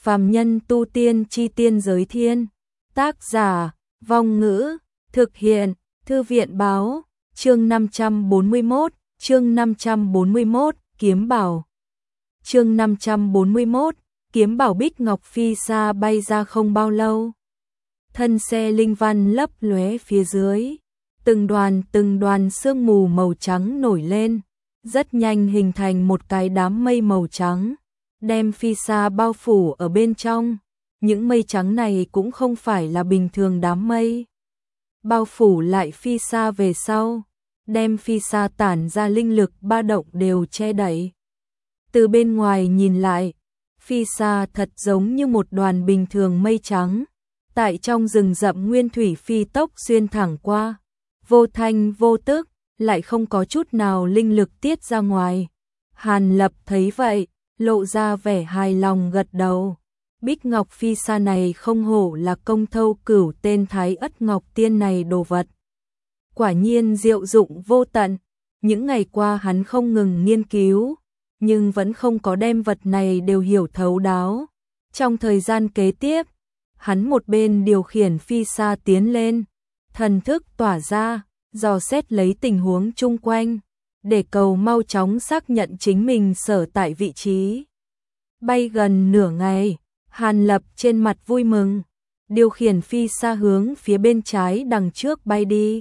Phàm nhân tu tiên chi tiên giới thiên. Tác giả, Vong Ngữ, thực hiện, Thư viện báo, chương 541, Kiếm Bảo. Chương 541, Kiếm Bảo. Bích Ngọc Phi Sa bay ra không bao lâu. Thân xe linh văn lấp lóe phía dưới, từng đoàn sương mù màu trắng nổi lên, rất nhanh hình thành một cái đám mây màu trắng, đem Phi Sa bao phủ ở bên trong. Những mây trắng này cũng không phải là bình thường đám mây. Bao phủ lại Phi Sa về sau, đem Phi Sa tản ra linh lực ba động đều che đậy. Từ bên ngoài nhìn lại, Phi Sa thật giống như một đoàn bình thường mây trắng, tại trong rừng rậm nguyên thủy phi tốc xuyên thẳng qua, vô thanh vô tức, lại không có chút nào linh lực tiết ra ngoài. Hàn Lập thấy vậy, lộ ra vẻ hài lòng gật đầu. Bích Ngọc Phi Sa này không hổ là công thâu cửu tên Thái Ất Ngọc Tiên này đồ vật. Quả nhiên diệu dụng vô tận, những ngày qua hắn không ngừng nghiên cứu, nhưng vẫn không có đem vật này đều hiểu thấu đáo. Trong thời gian kế tiếp, hắn một bên điều khiển Phi Sa tiến lên, thần thức tỏa ra, dò xét lấy tình huống chung quanh, để cầu mau chóng xác nhận chính mình sở tại vị trí. Bay gần nửa ngày, Hàn Lập trên mặt vui mừng, điều khiển Phi Sa hướng phía bên trái đằng trước bay đi.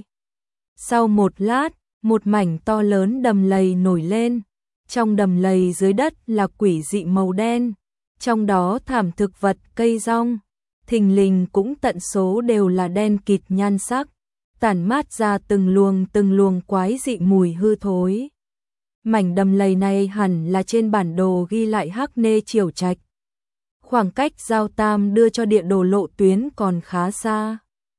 Sau một lát, một mảnh to lớn đầm lầy nổi lên, trong đầm lầy dưới đất là quỷ dị màu đen, trong đó thảm thực vật cây rong, thình lình cũng tận số đều là đen kịt nhan sắc, tản mát ra từng luồng quái dị mùi hư thối. Mảnh đầm lầy này hẳn là trên bản đồ ghi lại Hắc Nê Triều Trạch. Khoảng cách Giao Tam đưa cho địa đồ lộ tuyến còn khá xa.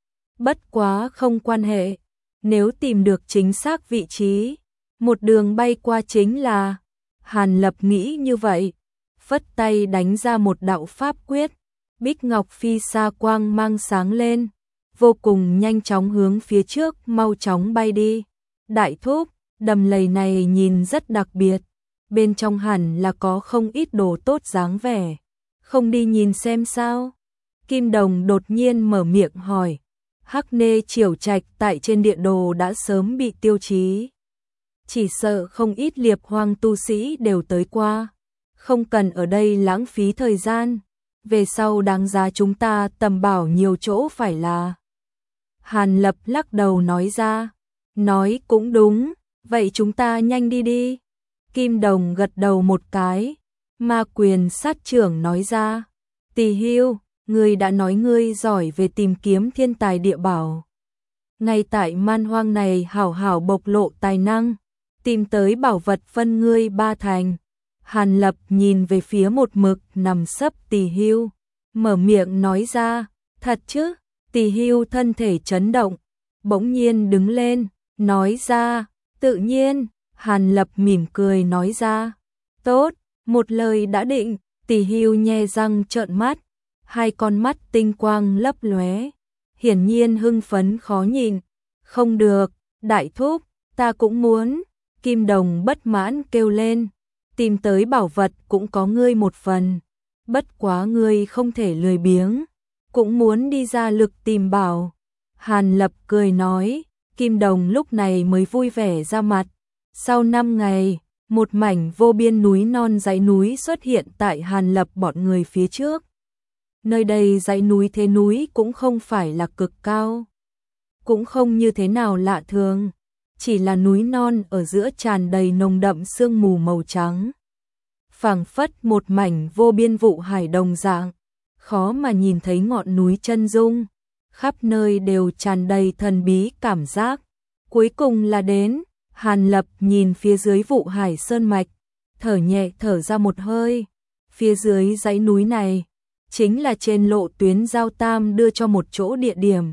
Bất quá không quan hệ, nếu tìm được chính xác vị trí, một đường bay qua chính là. Hàn Lập nghĩ như vậy, phất tay đánh ra một đạo pháp quyết, Bích Ngọc Phi Sa quang mang sáng lên, vô cùng nhanh chóng hướng phía trước mau chóng bay đi. Đại thúc, đầm lầy này nhìn rất đặc biệt, bên trong hẳn là có không ít đồ tốt dáng vẻ, không đi nhìn xem sao? Kim Đồng đột nhiên mở miệng hỏi. Hắc Nê Triều Trạch tại trên địa đồ đã sớm bị tiêu chí, chỉ sợ không ít liệp hoang tu sĩ đều tới qua, không cần ở đây lãng phí thời gian, về sau đáng giá chúng ta tầm bảo nhiều chỗ phải là. Hàn Lập lắc đầu nói ra, nói cũng đúng, vậy chúng ta nhanh đi đi. Kim Đồng gật đầu một cái, Ma Quyền sát trưởng nói ra, Tỳ Hưu, ngươi đã nói ngươi giỏi về tìm kiếm thiên tài địa bảo. Ngay tại man hoang này hảo hảo bộc lộ tài năng, tìm tới bảo vật phân ngươi ba thành. Hàn Lập nhìn về phía một mực nằm sấp Tỳ Hưu, mở miệng nói ra, thật chứ? Tỳ Hưu thân thể chấn động, bỗng nhiên đứng lên, nói ra, tự nhiên. Hàn Lập mỉm cười nói ra, tốt, một lời đã định. Tỳ Hưu nhe răng trợn mắt, hai con mắt tinh quang lấp lóe, hiển nhiên hưng phấn khó nhìn. Không được, đại thúc, ta cũng muốn. Kim Đồng bất mãn kêu lên, tìm tới bảo vật cũng có ngươi một phần, bất quá ngươi không thể lười biếng, cũng muốn đi ra lực tìm bảo. Hàn Lập cười nói, Kim Đồng lúc này mới vui vẻ ra mặt. Sau 5 ngày, một mảnh vô biên núi non dãy núi xuất hiện tại Hàn Lập bọn người phía trước. Nơi đây dãy núi thế núi cũng không phải là cực cao, cũng không như thế nào lạ thường, chỉ là núi non ở giữa tràn đầy nồng đậm sương mù màu trắng, phảng phất một mảnh vô biên vụ hải đồng dạng, khó mà nhìn thấy ngọn núi chân dung, khắp nơi đều tràn đầy thần bí cảm giác. Cuối cùng là đến. Hàn Lập nhìn phía dưới vụ hải sơn mạch, thở nhẹ thở ra một hơi. Phía dưới dãy núi này, chính là trên lộ tuyến Giao Tam đưa cho một chỗ địa điểm.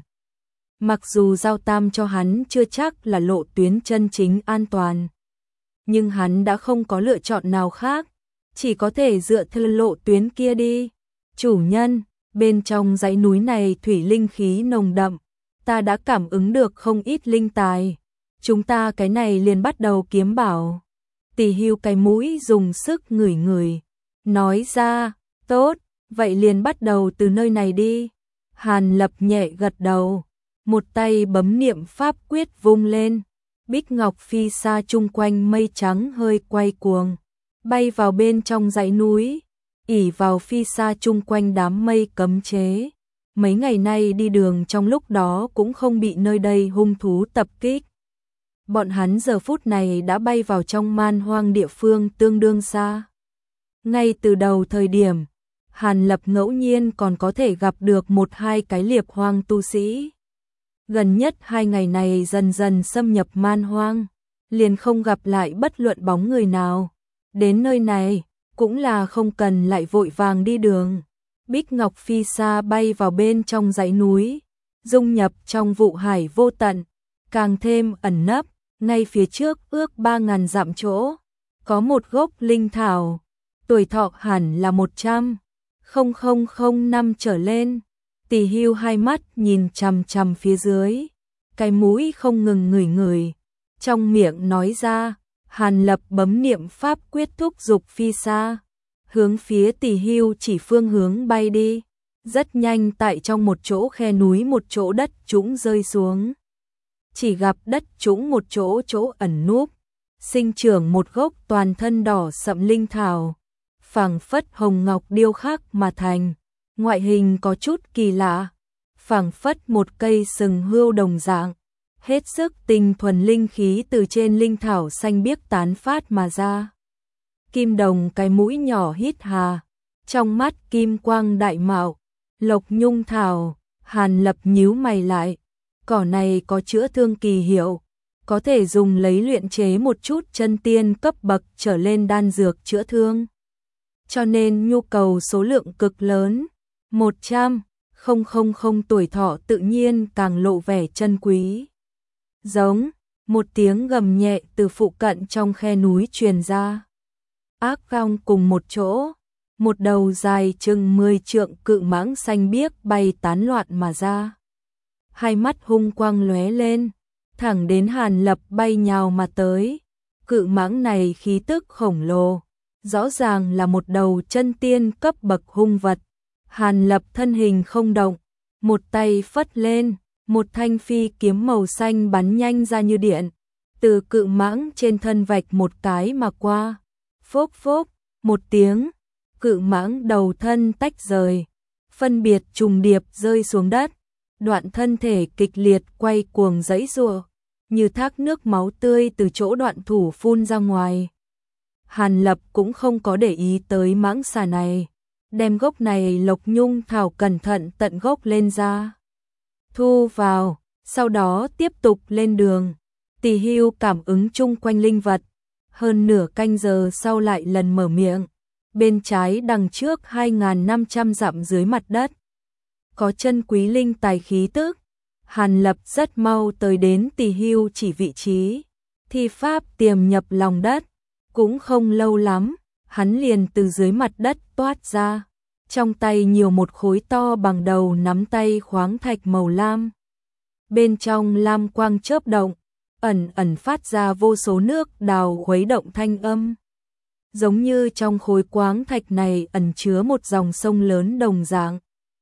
Mặc dù Giao Tam cho hắn chưa chắc là lộ tuyến chân chính an toàn, nhưng hắn đã không có lựa chọn nào khác, chỉ có thể dựa theo lộ tuyến kia đi. Chủ nhân, bên trong dãy núi này thủy linh khí nồng đậm, ta đã cảm ứng được không ít linh tài. Chúng ta cái này liền bắt đầu kiếm bảo. Tỳ Hưu cái mũi dùng sức ngửi ngửi, nói ra, tốt, Vậy liền bắt đầu từ nơi này đi. Hàn Lập nhẹ gật đầu, một tay bấm niệm pháp quyết vung lên. Bích ngọc phi xa chung quanh mây trắng hơi quay cuồng, bay vào bên trong dãy núi, ỉ vào phi xa chung quanh đám mây cấm chế. Mấy ngày nay đi đường trong lúc đó cũng không bị nơi đây hung thú tập kích. Bọn hắn giờ phút này đã bay vào trong man hoang địa phương tương đương xa. Ngay từ đầu thời điểm, Hàn Lập ngẫu nhiên còn có thể gặp được một hai cái liệp hoang tu sĩ. Gần nhất 2 ngày này dần dần xâm nhập man hoang, liền không gặp lại bất luận bóng người nào. Đến nơi này, cũng là không cần lại vội vàng đi đường. Bích ngọc phi xa bay vào bên trong dãy núi, dung nhập trong vụ hải vô tận, càng thêm ẩn nấp. Ngay phía trước ước 3.000 dặm chỗ, có một gốc linh thảo, tuổi thọ hẳn là 100,000 năm trở lên. Tỷ Hưu hai mắt nhìn chằm chằm phía dưới, cái mũi không ngừng ngửi ngửi, trong miệng nói ra. Hàn Lập bấm niệm pháp quyết thúc dục phi xa, hướng phía Tỷ Hưu chỉ phương hướng bay đi. Rất nhanh tại trong một chỗ khe núi một chỗ đất trũng rơi xuống. Chỉ gặp đất trũng một chỗ ẩn núp, sinh trưởng một gốc toàn thân đỏ sậm linh thảo, phảng phất hồng ngọc điêu khắc mà thành, ngoại hình có chút kỳ lạ, phảng phất một cây sừng hươu đồng dạng, hết sức tinh thuần linh khí từ trên linh thảo xanh biếc tán phát mà ra. Kim Đồng cái mũi nhỏ hít hà, trong mắt kim quang đại mạo, Lộc Nhung thảo. Hàn Lập nhíu mày lại, cỏ này có chữa thương kỳ hiệu, có thể dùng lấy luyện chế một chút chân tiên cấp bậc trở lên đan dược chữa thương. Cho nên nhu cầu số lượng cực lớn, 100,000 tuổi thọ tự nhiên càng lộ vẻ chân quý. Giống, một tiếng gầm nhẹ từ phụ cận trong khe núi truyền ra. Ác Long cùng một chỗ, một đầu dài chừng 10 trượng cự mãng xanh biếc bay tán loạn mà ra. Hai mắt hung quang lóe lên, thẳng đến Hàn Lập bay nhào mà tới. Cự mãng này khí tức khổng lồ, rõ ràng là một đầu chân tiên cấp bậc hung vật. Hàn Lập thân hình không động, một tay phất lên, một thanh phi kiếm màu xanh bắn nhanh ra như điện, từ cự mãng trên thân vạch một cái mà qua. Phốc phốc, một tiếng, cự mãng đầu thân tách rời, phân biệt trùng điệp rơi xuống đất. Đoạn thân thể kịch liệt quay cuồng giãy giụa, như thác nước máu tươi từ chỗ đoạn thủ phun ra ngoài. Hàn Lập cũng không có để ý tới mãng xà này, đem gốc này Lộc Nhung thảo cẩn thận tận gốc lên ra, thu vào, sau đó tiếp tục lên đường. Tỷ Hưu cảm ứng chung quanh linh vật, hơn nửa canh giờ sau lại lần mở miệng. Bên trái đằng trước 2.500 dặm dưới mặt đất, có chân quý linh tài khí tức. Hàn Lập rất mau tới đến Tỷ Hưu chỉ vị trí, thi pháp tiềm nhập lòng đất, cũng không lâu lắm, hắn liền từ dưới mặt đất toát ra, trong tay nhiều một khối to bằng đầu nắm tay khoáng thạch màu lam. Bên trong lam quang chớp động, ẩn ẩn phát ra vô số nước đào khuấy động thanh âm. Giống như trong khối khoáng thạch này ẩn chứa một dòng sông lớn đồng dạng.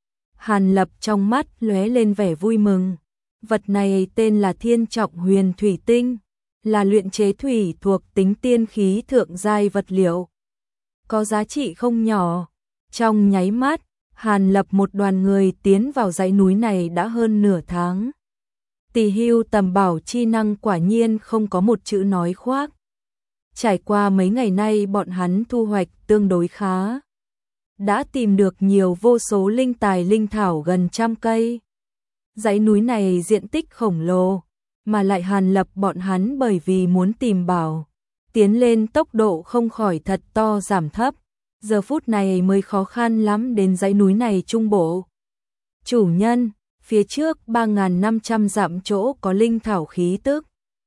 Hàn Lập trong mắt lóe lên vẻ vui mừng. Vật này tên là Thiên Trọng Huyền Thủy Tinh, là luyện chế thủy thuộc tính tiên khí thượng giai vật liệu, có giá trị không nhỏ. Trong nháy mắt, Hàn Lập một đoàn người tiến vào dãy núi này đã hơn nửa tháng. Tỷ Hưu tầm bảo chi năng quả nhiên không có một chữ nói khoác. Trải qua mấy ngày nay bọn hắn thu hoạch tương đối khá, đã tìm được nhiều vô số linh tài linh thảo gần 100 cây. Dãy núi này diện tích khổng lồ, mà lại Hàn Lập bọn hắn bởi vì muốn tìm bảo, tiến lên tốc độ không khỏi thật to giảm thấp, giờ phút này mới khó khăn lắm đến dãy núi này trung bộ. Chủ nhân, phía trước 3.500 dặm chỗ có linh thảo khí tức.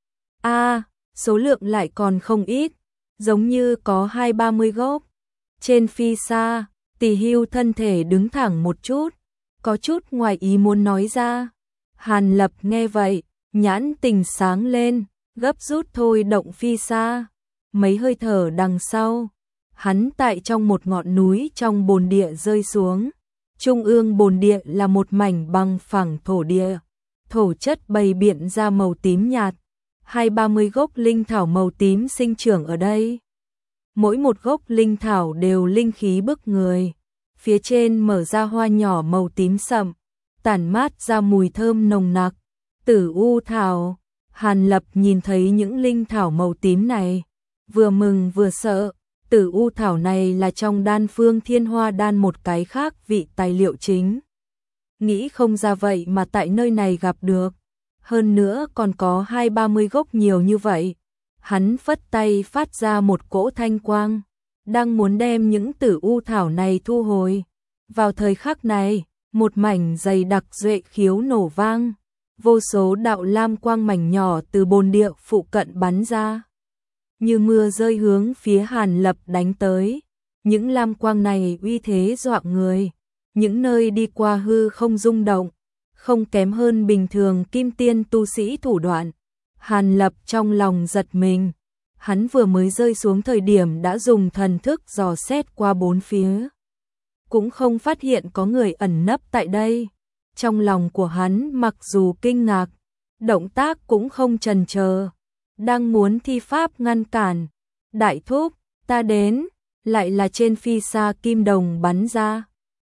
Số lượng lại còn không ít, giống như có 20-30 gốc. Trên phi xa, Tỷ Hưu thân thể đứng thẳng một chút, có chút ngoài ý muốn nói ra. Hàn Lập nghe vậy, nhãn tình sáng lên, gấp rút thôi động phi xa. Mấy hơi thở đằng sau, hắn tại trong một ngọn núi trong bồn địa rơi xuống. Trung ương bồn địa là một mảnh bằng phẳng thổ địa, thổ chất bày biện ra màu tím nhạt, 20-30 gốc linh thảo màu tím sinh trưởng ở đây. Mỗi một gốc linh thảo đều linh khí bức người, phía trên mở ra hoa nhỏ màu tím sậm, tản mát ra mùi thơm nồng nặc. Tử u thảo. Hàn Lập nhìn thấy những linh thảo màu tím này, vừa mừng vừa sợ. Tử u thảo này là trong đan phương Thiên Hoa đan một cái khác vị tài liệu chính. Nghĩ không ra vậy mà tại nơi này gặp được. Hơn nữa còn có 20-30 gốc nhiều như vậy. Hắn phất tay phát ra một cỗ thanh quang, đang muốn đem những tử u thảo này thu hồi. Vào thời khắc này, một mảnh dày đặc duệ khiếu nổ vang, vô số đạo lam quang mảnh nhỏ từ bồn địa phụ cận bắn ra, như mưa rơi hướng phía Hàn Lập đánh tới. Những lam quang này uy thế dọa người, những nơi đi qua hư không rung động, không kém hơn bình thường kim tiên tu sĩ thủ đoạn. Hàn Lập trong lòng giật mình, hắn vừa mới rơi xuống thời điểm đã dùng thần thức dò xét qua bốn phía, cũng không phát hiện có người ẩn nấp tại đây. Trong lòng của hắn mặc dù kinh ngạc, động tác cũng không chần chờ, đang muốn thi pháp ngăn cản. Đại thúc, ta đến, lại là trên phi xa kim đồng bắn ra,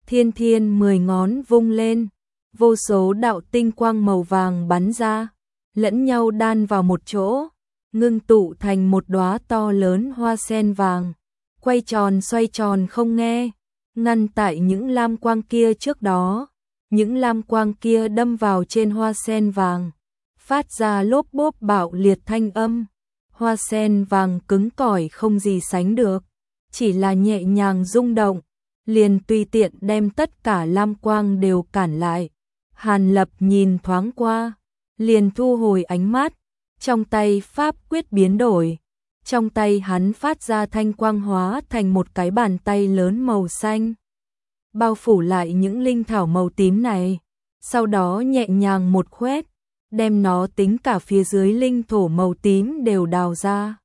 thiên 10 ngón vung lên, vô số đạo tinh quang màu vàng bắn ra, lẫn nhau đan vào một chỗ, ngưng tụ thành một đóa to lớn hoa sen vàng, quay tròn xoay tròn không nghe, ngăn tại những lam quang kia trước đó. Những lam quang kia đâm vào trên hoa sen vàng, phát ra lốp bốp bạo liệt thanh âm. Hoa sen vàng cứng cỏi không gì sánh được, chỉ là nhẹ nhàng rung động, liền tùy tiện đem tất cả lam quang đều cản lại. Hàn Lập nhìn thoáng qua, liền thu hồi ánh mắt, trong tay pháp quyết biến đổi. Trong tay hắn phát ra thanh quang hóa thành một cái bàn tay lớn màu xanh, bao phủ lại những linh thảo màu tím này, sau đó nhẹ nhàng một khoét, đem nó tính cả phía dưới linh thổ màu tím đều đào ra.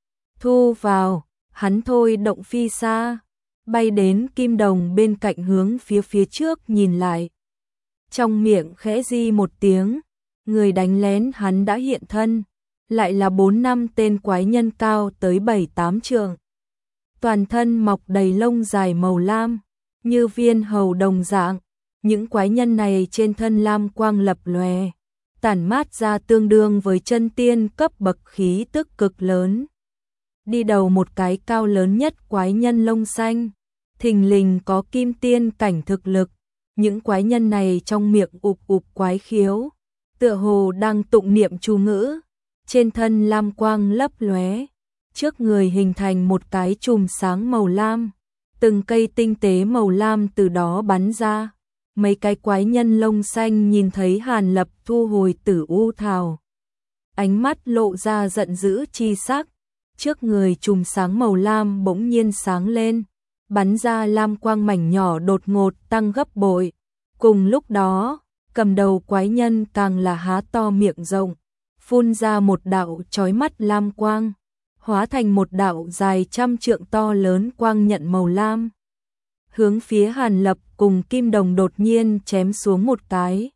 Thu vào, hắn thôi động phi xa, bay đến kim đồng bên cạnh hướng phía trước nhìn lại. Trong miệng khẽ di một tiếng, người đánh lén hắn đã hiện thân, lại là 4-5 tên quái nhân cao tới 7-8 trượng. Toàn thân mọc đầy lông dài màu lam, như viên hầu đồng dạng. Những quái nhân này trên thân lam quang lập lòe, tản mát ra tương đương với chân tiên cấp bậc khí tức cực lớn. Đi đầu một cái cao lớn nhất quái nhân lông xanh, thình lình có kim tiên cảnh thực lực. Những quái nhân này trong miệng ụp quái khiếu, tựa hồ đang tụng niệm chú ngữ, trên thân lam quang lấp lóe, trước người hình thành một cái chùm sáng màu lam, từng cây tinh tế màu lam từ đó bắn ra. Mấy cái quái nhân lông xanh nhìn thấy Hàn Lập thu hồi tử u thảo, ánh mắt lộ ra giận dữ chi sắc, trước người chùm sáng màu lam bỗng nhiên sáng lên, bắn ra lam quang mảnh nhỏ đột ngột tăng gấp bội. Cùng lúc đó, cầm đầu quái nhân càng là há to miệng rộng, phun ra một đạo chói mắt lam quang, hóa thành một đạo dài 100 trượng to lớn quang nhận màu lam, hướng phía Hàn Lập cùng Kim Đồng đột nhiên chém xuống một cái.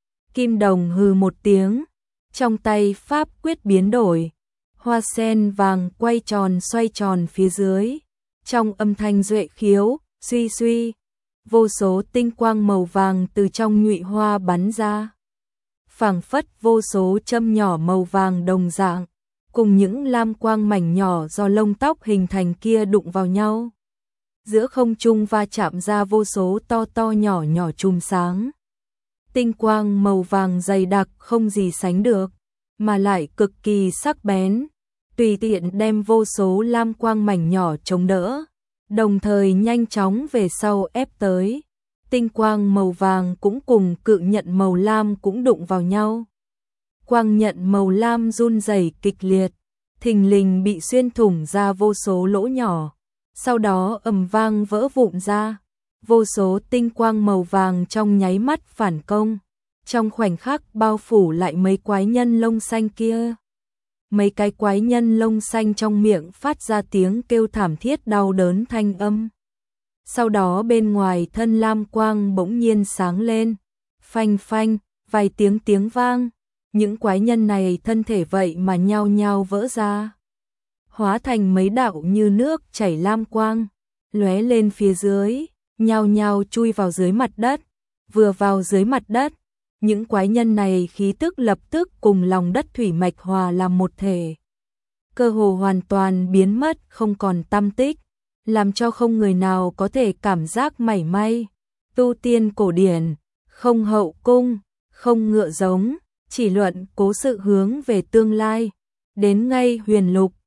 Kim Đồng hừ một tiếng, trong tay pháp quyết biến đổi, hoa sen vàng quay tròn xoay tròn phía dưới, trong âm thanh duệ khiếu, suy suy, vô số tinh quang màu vàng từ trong nhụy hoa bắn ra, phảng phất vô số châm nhỏ màu vàng đồng dạng, cùng những lam quang mảnh nhỏ do lông tóc hình thành kia đụng vào nhau. Giữa không trung va chạm ra vô số to nhỏ nhỏ chùm sáng. Tinh quang màu vàng dày đặc không gì sánh được, mà lại cực kỳ sắc bén, tùy tiện đem vô số lam quang mảnh nhỏ chống đỡ, đồng thời nhanh chóng về sau ép tới. Tinh quang màu vàng cũng cùng cự nhận màu lam cũng đụng vào nhau. Quang nhận màu lam run rẩy kịch liệt, thình lình bị xuyên thủng ra vô số lỗ nhỏ, sau đó ầm vang vỡ vụn ra. Vô số tinh quang màu vàng trong nháy mắt phản công, trong khoảnh khắc bao phủ lại mấy quái nhân lông xanh kia. mấy cái quái nhân lông xanh trong miệng phát ra tiếng kêu thảm thiết đau đớn thanh âm. Sau đó bên ngoài thân lam quang bỗng nhiên sáng lên, phanh phanh, vài tiếng vang, những quái nhân này thân thể vậy mà nhao nhao vỡ ra, hóa thành mấy đạo như nước chảy lam quang, lóe lên phía dưới, nhao nhao chui vào dưới mặt đất. Vừa vào dưới mặt đất, những quái nhân này khí tức lập tức cùng lòng đất thủy mạch hòa làm một thể, cơ hồ hoàn toàn biến mất không còn tăm tích, làm cho không người nào có thể cảm giác mảy may. Tu tiên cổ điển, không hậu cung, không ngựa giống, chỉ luận cố sự hướng về tương lai. Đến ngay huyền lục,